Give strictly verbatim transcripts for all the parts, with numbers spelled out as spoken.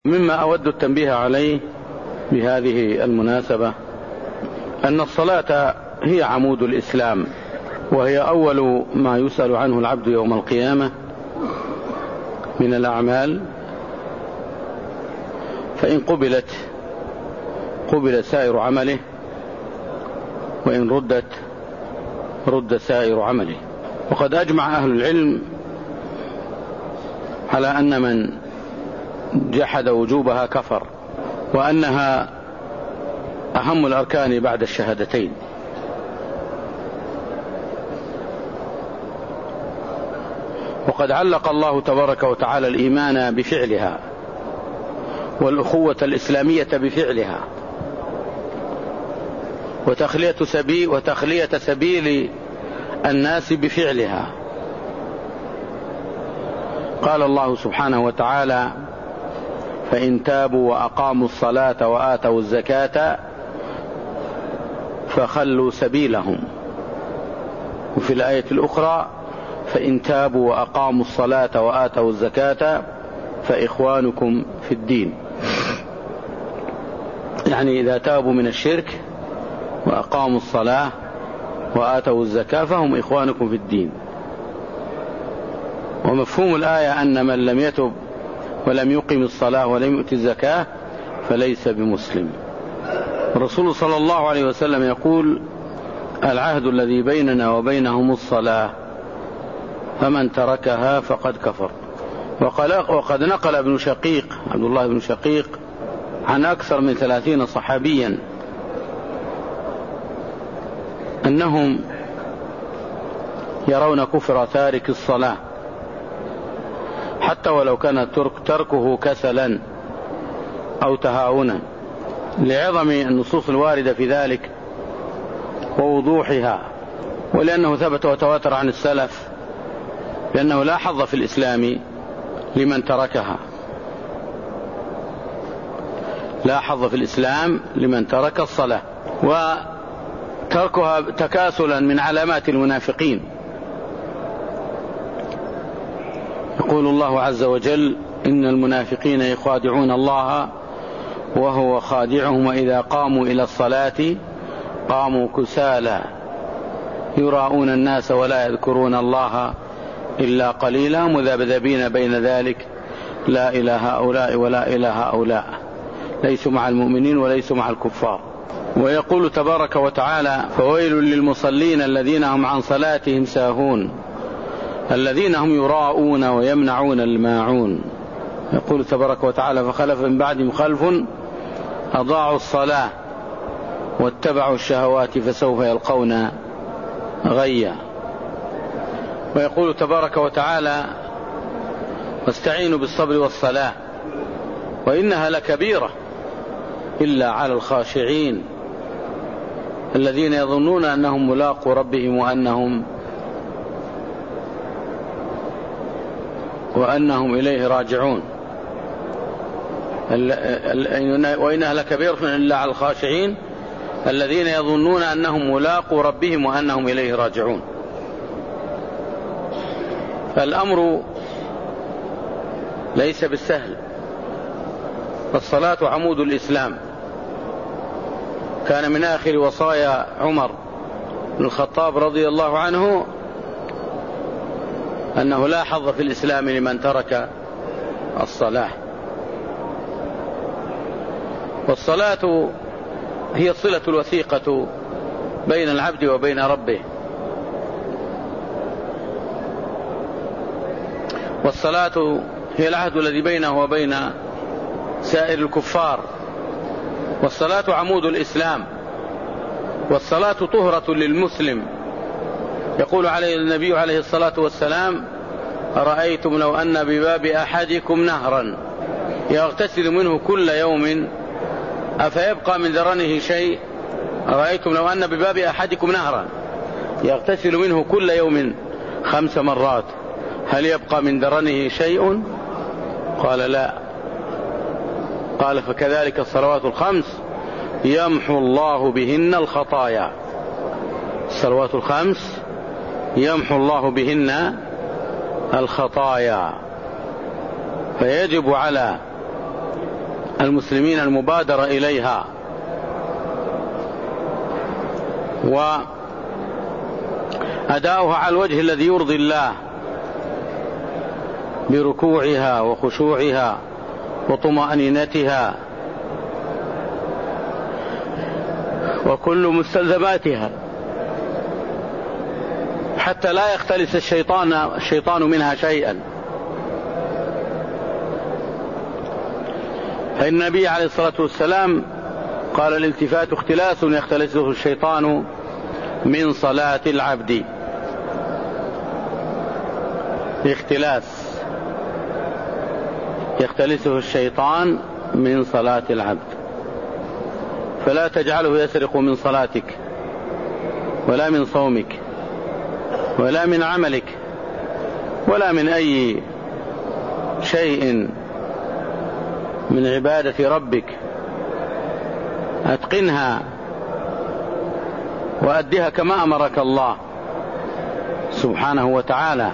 مما أود التنبيه عليه بهذه المناسبة أن الصلاة هي عمود الإسلام، وهي أول ما يسأل عنه العبد يوم القيامة من الأعمال، فإن قبلت قبل سائر عمله، وإن ردت رد سائر عمله. وقد أجمع أهل العلم على أن من جحد وجوبها كفر، وأنها أهم الأركان بعد الشهادتين. وقد علق الله تبارك وتعالى الإيمان بفعلها، والأخوة الإسلامية بفعلها، وتخلية سبيل, وتخلية سبيل الناس بفعلها. قال الله سبحانه وتعالى: فإن تابوا وأقاموا الصلاة وآتوا الزكاة فخلوا سبيلهم. وفي الآية الأخرى: فإن تابوا وأقاموا الصلاة وآتوا الزكاة فإخوانكم في الدين. يعني إذا تابوا من الشرك وأقاموا الصلاة وآتوا الزكاة فهم إخوانكم في الدين. ومفهوم الآية أن من لم يتب ولم يقم الصلاة ولم يؤتي الزكاة فليس بمسلم. الرسول صلى الله عليه وسلم يقول: العهد الذي بيننا وبينهم الصلاة، فمن تركها فقد كفر. وقد نقل ابن شقيق عبد الله بن شقيق عن أكثر من ثلاثين صحابيا أنهم يرون كفر تارك الصلاة، حتى ولو كان تركه كسلا أو تهاونا، لعظم النصوص الواردة في ذلك ووضوحها، ولأنه ثبت وتواتر عن السلف بأنه لا حظ في الإسلام لمن تركها، لا حظ في الإسلام لمن ترك الصلاة. وتركها تكاسلا من علامات المنافقين. يقول الله عز وجل: إن المنافقين يخادعون الله وهو خادعهم وإذا قاموا إلى الصلاة قاموا كسالى يراءون الناس ولا يذكرون الله إلا قليلا مذبذبين بين ذلك لا إلى هؤلاء ولا إلى هؤلاء، ليسوا مع المؤمنين وليسوا مع الكفار. ويقول تبارك وتعالى: فويل للمصلين الذين هم عن صلاتهم ساهون الذين هم يراءون ويمنعون الماعون. يقول تبارك وتعالى: فخلف من بعدهم خلف أضاعوا الصلاة واتبعوا الشهوات فسوف يلقون غيا. ويقول تبارك وتعالى: واستعينوا بالصبر والصلاة وإنها لكبيرة إلا على الخاشعين الذين يظنون أنهم ملاقو ربهم وأنهم وأنهم إليه راجعون. وإنها لكبيرة إلا على الخاشعين الذين يظنون أنهم ملاقو ربهم وأنهم إليه راجعون. فالأمر ليس بالسهل، فالصلاة عمود الإسلام. كان من آخر وصايا عمر بن الخطاب رضي الله عنه أنه لا حظ في الإسلام لمن ترك الصلاة. والصلاة هي الصلة الوثيقة بين العبد وبين ربه، والصلاة هي العهد الذي بينه وبين سائر الكفار، والصلاة عمود الإسلام، والصلاة طهرة للمسلم. يقول عليه النبي عليه الصلاة والسلام: أرأيتم لو أن بباب أحدكم نهرا يغتسل منه كل يوم أفيبقى من درنه شيء؟ أرأيتم لو أن بباب أحدكم نهرا يغتسل منه كل يوم خمس مرات هل يبقى من درنه شيء؟ قال: لا. قال: فكذلك الصلوات الخمس يمحو الله بهن الخطايا. الصلوات الخمس يمحو الله بهن الخطايا. فيجب على المسلمين المبادرة إليها، وأداؤها على الوجه الذي يرضي الله بركوعها وخشوعها وطمأنينتها وكل مستلزماتها، حتى لا يختلس الشيطان الشيطان منها شيئا. فإن النبي عليه الصلاة والسلام قال: الالتفات اختلاس يختلسه الشيطان من صلاة العبد. اختلاس يختلسه الشيطان من صلاة العبد، فلا تجعله يسرق من صلاتك ولا من صومك ولا من عملك ولا من أي شيء من عبادة ربك. أتقنها وأدها كما أمرك الله سبحانه وتعالى.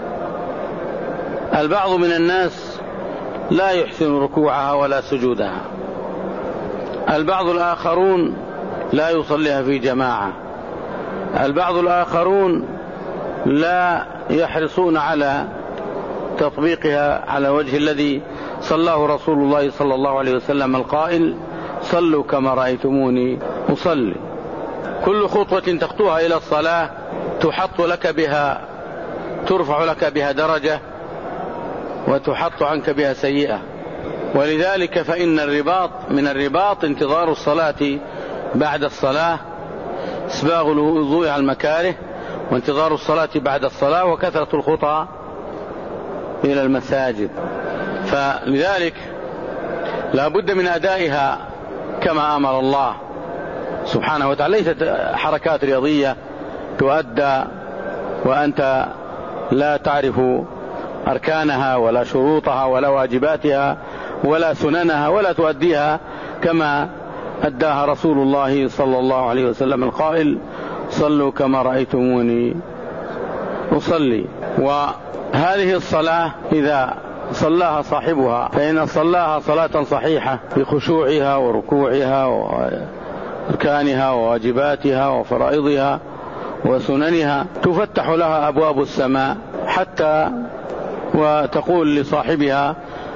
البعض من الناس لا يحسن ركوعها ولا سجودها، البعض الآخرون لا يصليها في جماعة، البعض الآخرون لا يحرصون على تطبيقها على وجه الذي صلاه رسول الله صلى الله عليه وسلم القائل: صلوا كما رأيتموني أصلي. كل خطوة تخطوها إلى الصلاة تحط لك بها ترفع لك بها درجة وتحط عنك بها سيئة. ولذلك فإن الرباط من الرباط انتظار الصلاة بعد الصلاة، إسباغ الوضوء على المكاره، وانتظار الصلاة بعد الصلاة، وكثرة الخطى إلى المساجد. فلذلك لا بد من أدائها كما أمر الله سبحانه وتعالى. ليست حركات رياضية تؤدى وأنت لا تعرف أركانها ولا شروطها ولا واجباتها ولا سننها، ولا تؤديها كما أداها رسول الله صلى الله عليه وسلم القائل: صلوا كما رأيتموني أصلي. وهذه الصلاة إذا صلاها صاحبها فإن صلاها صلاة صحيحة بخشوعها وركوعها وأركانها وواجباتها وفرائضها وسننها، تفتح لها أبواب السماء حتى وتقول لصاحبها: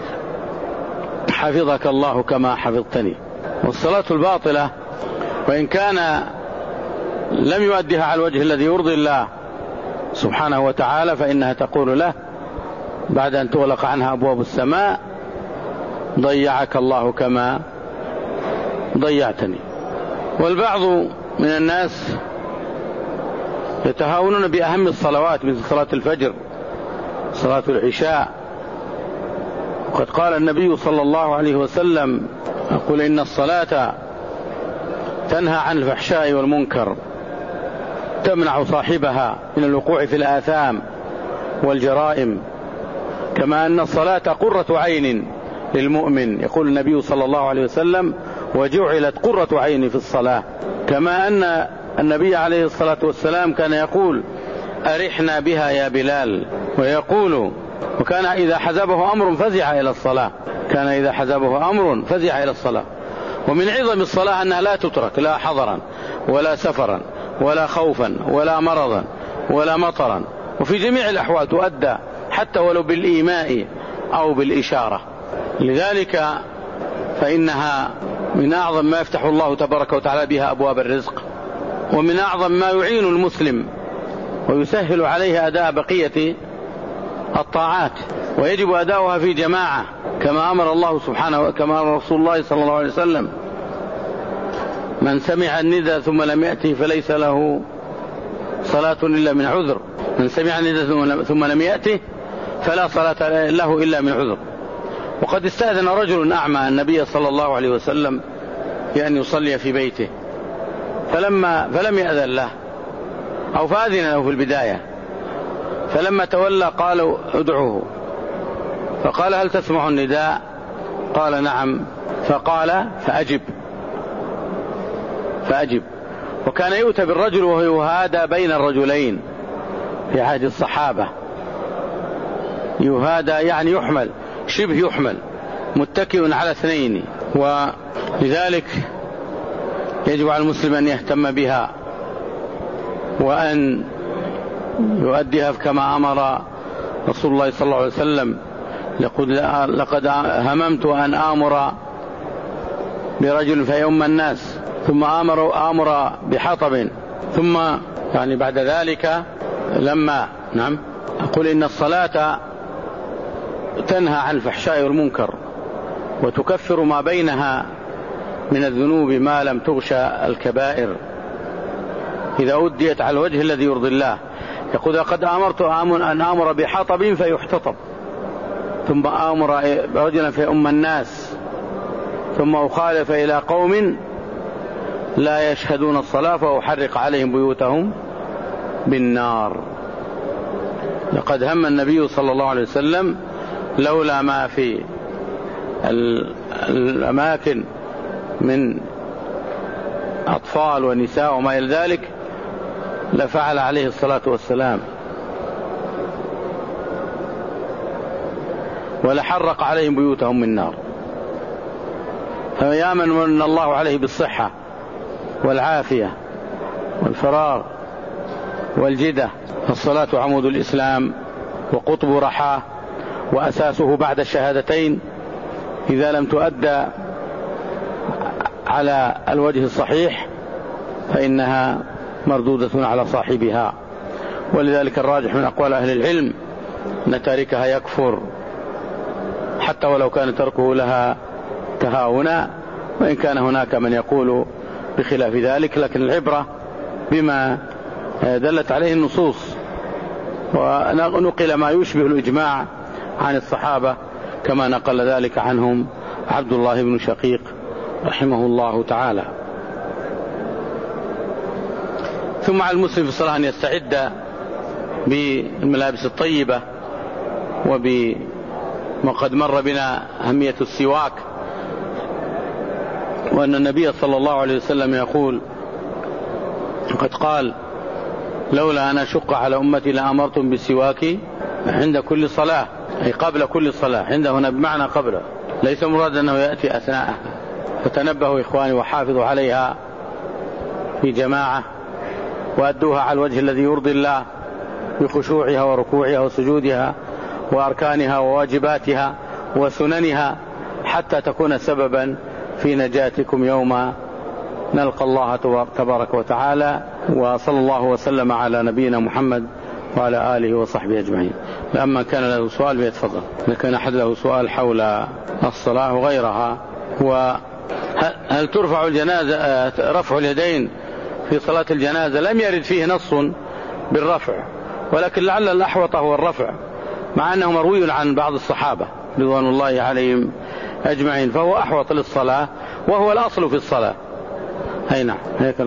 حفظك الله كما حفظتني. والصلاة الباطلة وإن كان لم يؤدها على الوجه الذي يرضي الله سبحانه وتعالى فإنها تقول له بعد أن تغلق عنها أبواب السماء: ضيعك الله كما ضيعتني. والبعض من الناس يتهاونون بأهم الصلوات مثل صلاة الفجر، صلاة العشاء. وقد قال النبي صلى الله عليه وسلم: أقول إن الصلاة تنهى عن الفحشاء والمنكر، تمنع صاحبها من الوقوع في الآثام والجرائم، كما أن الصلاة قرة عين للمؤمن. يقول النبي صلى الله عليه وسلم: وجعلت قرة عيني في الصلاة. كما أن النبي عليه الصلاة والسلام كان يقول: أرحنا بها يا بلال. ويقول وكان إذا حزبه أمر فزع إلى الصلاة، كان إذا حزبه أمر فزع إلى الصلاة. ومن عظم الصلاة أنها لا تترك، لا حضرا ولا سفرا ولا خوفا ولا مرضا ولا مطرا، وفي جميع الأحوال تؤدى حتى ولو بالإيماء أو بالإشارة. لذلك فإنها من أعظم ما يفتح الله تبارك وتعالى بها أبواب الرزق، ومن أعظم ما يعين المسلم ويسهل عليه أداء بقية الطاعات. ويجب أداؤها في جماعة كما أمر الله سبحانه، كما أمر رسول الله صلى الله عليه وسلم: من سمع الندى ثم لم يأته فليس له صلاة إلا من عذر. من سمع الندى ثم لم يأته فلا صلاة له إلا من عذر. وقد استأذن رجل أعمى النبي صلى الله عليه وسلم بأن يصلي في بيته، فلما فلم يأذن له أو فأذن له في البداية، فلما تولى قالوا: ادعوه. فقال: هل تسمع النداء؟ قال: نعم. فقال: فأجب فأجب. وكان يؤتى بالرجل وهو يهادى بين الرجلين في عهد الصحابة، يهادى يعني يحمل، شبه يحمل متكئ على اثنين، ولذلك يجب على المسلم أن يهتم بها وأن يؤديها كما أمر رسول الله صلى الله عليه وسلم. لقد هممت أن آمر برجل فيؤم الناس ثم آمر, آمر بحطب، ثم يعني بعد ذلك لما نعم أقول إن الصلاة تنهى عن الفحشاء والمنكر وتكفر ما بينها من الذنوب ما لم تغشى الكبائر إذا أديت على الوجه الذي يرضي الله. يقول لقد أمرت أن آمر بحطب فيحتطب، ثم آمر رجلا فيؤم الناس، ثم أخالف إلى قوم لا يشهدون الصلاة فأحرق عليهم بيوتهم بالنار. لقد هم النبي صلى الله عليه وسلم لولا ما في الأماكن من أطفال ونساء وما إلى ذلك لفعل عليه الصلاة والسلام، ولحرق عليهم بيوتهم من نار. فيامن من الله عليه بالصحة والعافية والفراغ والجدة. فالصلاة عمود الإسلام وقطب رحاه وأساسه بعد الشهادتين، إذا لم تؤدى على الوجه الصحيح فإنها مردودة على صاحبها. ولذلك الراجح من أقوال أهل العلم أن تاركها يكفر حتى ولو كان تركه لها تهاونا، وإن كان هناك من يقول بخلاف ذلك، لكن العبرة بما دلت عليه النصوص. ونقل ما يشبه الإجماع عن الصحابة كما نقل ذلك عنهم عبد الله بن شقيق رحمه الله تعالى. ثم على المسلم في الصلاة أن يستعد بالملابس الطيبة وبما قد مر بنا أهمية السواك، وأن النبي صلى الله عليه وسلم يقول قد قال لولا أن أشق على أمتي لأمرتم بالسواك عند كل صلاة، أي قبل كل صلاة. عند هنا بمعنى قبله، ليس مراد أنه يأتي أثناءها. فتنبهوا إخواني وحافظوا عليها في جماعة، وأدوها على الوجه الذي يرضي الله بخشوعها وركوعها وسجودها وأركانها وواجباتها وسننها، حتى تكون سببا في نجاتكم يوم نلقى الله تبارك وتعالى. وصلى الله وسلم على نبينا محمد وعلى آله وصحبه أجمعين. لما كان له سؤال بيتفضل، لكن أحد له سؤال حول الصلاة وغيرها. وهل ترفع الجنازة رفع اليدين في صلاة الجنازة؟ لم يرد فيه نص بالرفع، ولكن لعل الأحوط هو الرفع، مع أنه مروي عن بعض الصحابة رضوان الله عليهم أجمعين، فهو أحوط للصلاة وهو الأصل في الصلاة. أي نعم هيك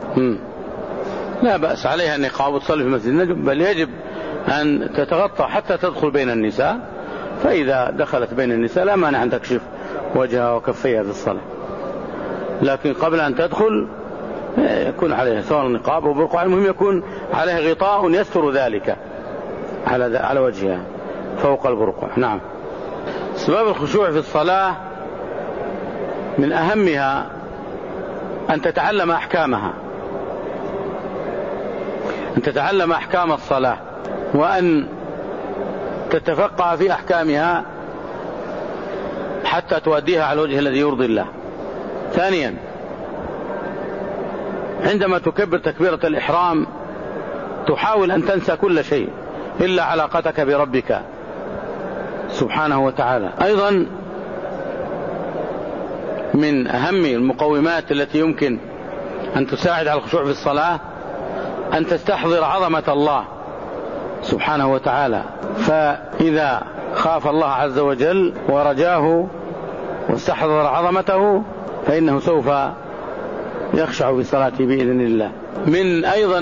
لا بأس عليها النقاب وتصلي في مسجد النجم، بل يجب أن تتغطى حتى تدخل بين النساء، فإذا دخلت بين النساء لا مانع أن تكشف وجهها وكفيها في الصلاة، لكن قبل أن تدخل يكون عليها سواء النقاب أو برقع، المهم يكون عليها غطاء يستر ذلك على على وجهها فوق البرقع. نعم. سبب الخشوع في الصلاة من أهمها أن تتعلم أحكامها، أن تتعلم أحكام الصلاة، وأن تتفقه في أحكامها حتى تؤديها على الوجه الذي يرضي الله. ثانيا، عندما تكبر تكبيرة الإحرام تحاول أن تنسى كل شيء إلا علاقتك بربك سبحانه وتعالى. أيضا من أهم المقومات التي يمكن أن تساعد على الخشوع في الصلاة أن تستحضر عظمة الله سبحانه وتعالى، فإذا خاف الله عز وجل ورجاه واستحضر عظمته فإنه سوف يخشع في صلاته بإذن الله. من أيضا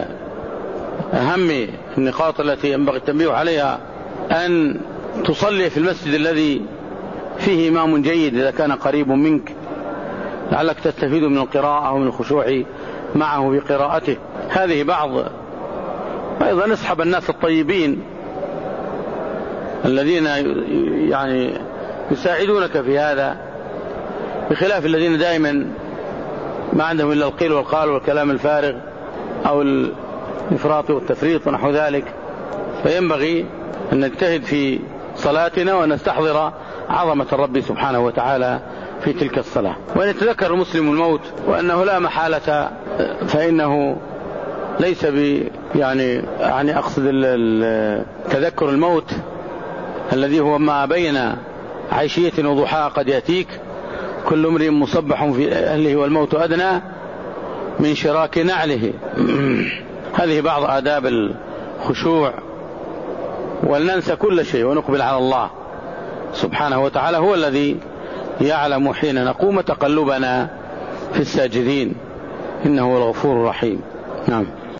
أهم النقاط التي ينبغي التنبيه عليها أن تصلي في المسجد الذي فيه إمام جيد إذا كان قريب منك، لعلك تستفيد من القراءة ومن الخشوع معه بقراءته. هذه بعض. أيضا اصحب الناس الطيبين الذين يعني يساعدونك في هذا، بخلاف الذين دائما ما عندهم إلا القيل والقال والكلام الفارغ أو الإفراط والتفريط ونحو ذلك. فينبغي أن نجتهد في صلاتنا ونستحضر عظمة الرب سبحانه وتعالى في تلك الصلاة، وأن يتذكر المسلم الموت، وأنه لا محالة، فإنه ليس ب يعني يعني أقصد تذكر الموت الذي هو ما بين عشية وضحاها قد يأتيك، كل امرئ مصبح في أهله والموت أدنى من شراك نعله. هذه بعض آداب الخشوع، ولننسى كل شيء ونقبل على الله سبحانه وتعالى، هو الذي يعلم حين نقوم تقلبنا في الساجدين، إنه هو الغفور الرحيم. نعم.